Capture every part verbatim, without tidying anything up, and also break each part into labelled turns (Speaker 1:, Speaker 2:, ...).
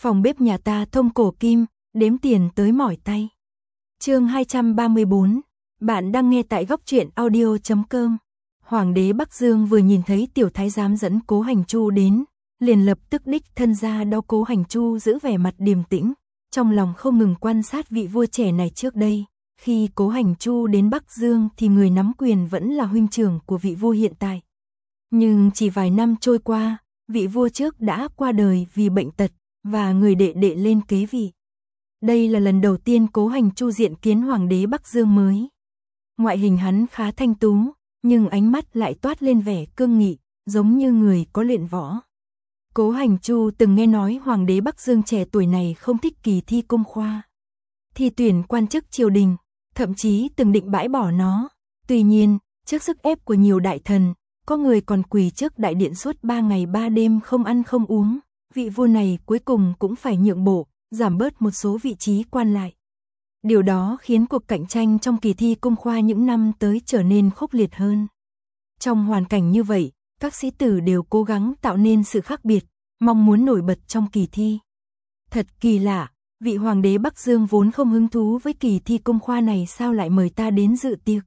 Speaker 1: Phòng bếp nhà ta thông cổ kim, đếm tiền tới mỏi tay. Chương hai trăm ba mươi tư, bạn đang nghe tại góc truyện audio chấm com. Hoàng đế Bắc Dương vừa nhìn thấy tiểu thái giám dẫn Cố Hành Chu đến, liền lập tức đích thân ra đo. Cố Hành Chu giữ vẻ mặt điềm tĩnh, trong lòng không ngừng quan sát vị vua trẻ này. Trước đây, khi Cố Hành Chu đến Bắc Dương thì người nắm quyền vẫn là huynh trưởng của vị vua hiện tại. Nhưng chỉ vài năm trôi qua, vị vua trước đã qua đời vì bệnh tật, và người đệ đệ lên kế vị. Đây là lần đầu tiên Cố Hành Chu diện kiến hoàng đế Bắc Dương mới. Ngoại hình hắn khá thanh tú, nhưng ánh mắt lại toát lên vẻ cương nghị, giống như người có luyện võ. Cố Hành Chu từng nghe nói hoàng đế Bắc Dương trẻ tuổi này không thích kỳ thi công khoa, thi tuyển quan chức triều đình, thậm chí từng định bãi bỏ nó. Tuy nhiên, trước sức ép của nhiều đại thần, có người còn quỳ trước đại điện suốt ba ngày ba đêm không ăn không uống, vị vua này cuối cùng cũng phải nhượng bộ, giảm bớt một số vị trí quan lại. Điều đó khiến cuộc cạnh tranh trong kỳ thi công khoa những năm tới trở nên khốc liệt hơn. Trong hoàn cảnh như vậy, các sĩ tử đều cố gắng tạo nên sự khác biệt, mong muốn nổi bật trong kỳ thi. Thật kỳ lạ, vị hoàng đế Bắc Dương vốn không hứng thú với kỳ thi công khoa này sao lại mời ta đến dự tiệc.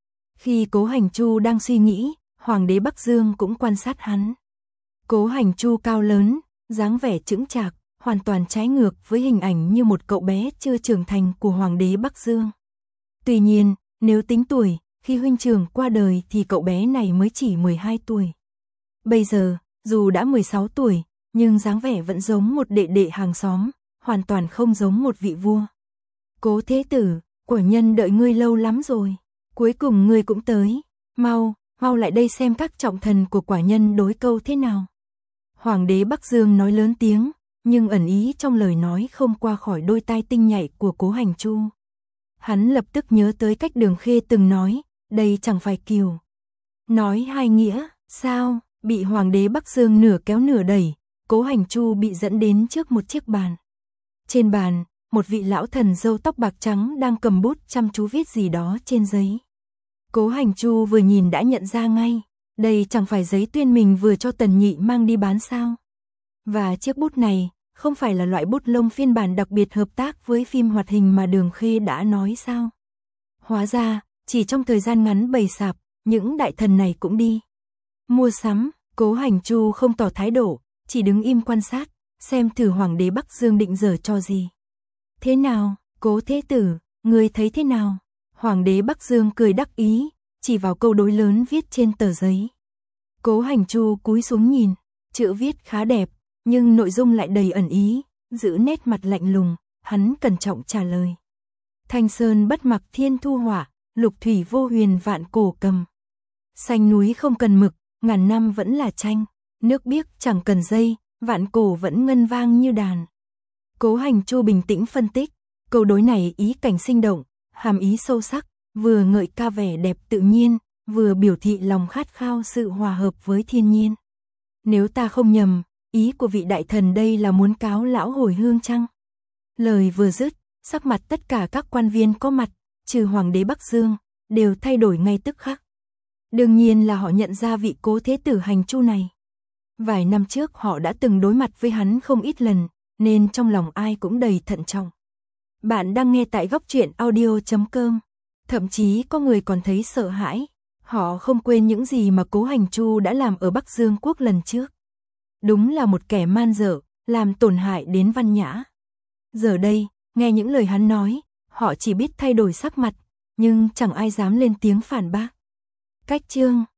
Speaker 1: Khi Cố Hành Chu đang suy nghĩ, hoàng đế Bắc Dương cũng quan sát hắn. Cố Hành Chu cao lớn, dáng vẻ chững chạc, hoàn toàn trái ngược với hình ảnh như một cậu bé chưa trưởng thành của hoàng đế Bắc Dương. Tuy nhiên, nếu tính tuổi, khi huynh trưởng qua đời thì cậu bé này mới chỉ mười hai tuổi. Bây giờ, dù đã mười sáu tuổi, nhưng dáng vẻ vẫn giống một đệ đệ hàng xóm, hoàn toàn không giống một vị vua. Cố thế tử, quả nhân đợi ngươi lâu lắm rồi, cuối cùng ngươi cũng tới, mau, mau lại đây xem các trọng thần của quả nhân đối câu thế nào. Hoàng đế Bắc Dương nói lớn tiếng, nhưng ẩn ý trong lời nói không qua khỏi đôi tai tinh nhạy của Cố Hành Chu. Hắn lập tức nhớ tới cách Đường Khê từng nói, đây chẳng phải kiều nói hai nghĩa, sao? Bị hoàng đế Bắc Dương nửa kéo nửa đẩy, Cố Hành Chu bị dẫn đến trước một chiếc bàn. Trên bàn, một vị lão thần râu tóc bạc trắng đang cầm bút chăm chú viết gì đó trên giấy. Cố Hành Chu vừa nhìn đã nhận ra ngay, đây chẳng phải giấy tuyên mình vừa cho Tần Nhị mang đi bán sao? Và chiếc bút này, không phải là loại bút lông phiên bản đặc biệt hợp tác với phim hoạt hình mà Đường Khê đã nói sao? Hóa ra, chỉ trong thời gian ngắn bầy sạp, những đại thần này cũng đi mua sắm. Cố Hành Chu không tỏ thái độ, chỉ đứng im quan sát, xem thử hoàng đế Bắc Dương định giở trò gì. Thế nào, Cố thế tử, ngươi thấy thế nào? Hoàng đế Bắc Dương cười đắc ý, chỉ vào câu đối lớn viết trên tờ giấy. Cố Hành Chu cúi xuống nhìn, chữ viết khá đẹp, nhưng nội dung lại đầy ẩn ý, giữ nét mặt lạnh lùng, hắn cẩn trọng trả lời. Thanh sơn bất mặc thiên thu hỏa, lục thủy vô huyền vạn cổ cầm. Xanh núi không cần mực, ngàn năm vẫn là tranh, nước biếc chẳng cần dây, vạn cổ vẫn ngân vang như đàn. Cố Hành Chu bình tĩnh phân tích, câu đối này ý cảnh sinh động, hàm ý sâu sắc, vừa ngợi ca vẻ đẹp tự nhiên, vừa biểu thị lòng khát khao sự hòa hợp với thiên nhiên. Nếu ta không nhầm, ý của vị đại thần đây là muốn cáo lão hồi hương chăng? Lời vừa dứt, sắc mặt tất cả các quan viên có mặt, trừ hoàng đế Bắc Dương, đều thay đổi ngay tức khắc. Đương nhiên là họ nhận ra vị Cố thế tử Hành Chu này. Vài năm trước họ đã từng đối mặt với hắn không ít lần, nên trong lòng ai cũng đầy thận trọng. Bạn đang nghe tại góc truyện audio chấm com. Thậm chí có người còn thấy sợ hãi. Họ không quên những gì mà Cố Hành Chu đã làm ở Bắc Dương quốc lần trước. Đúng là một kẻ man dợ, làm tổn hại đến văn nhã. Giờ đây, nghe những lời hắn nói, họ chỉ biết thay đổi sắc mặt, nhưng chẳng ai dám lên tiếng phản bác. Cách chương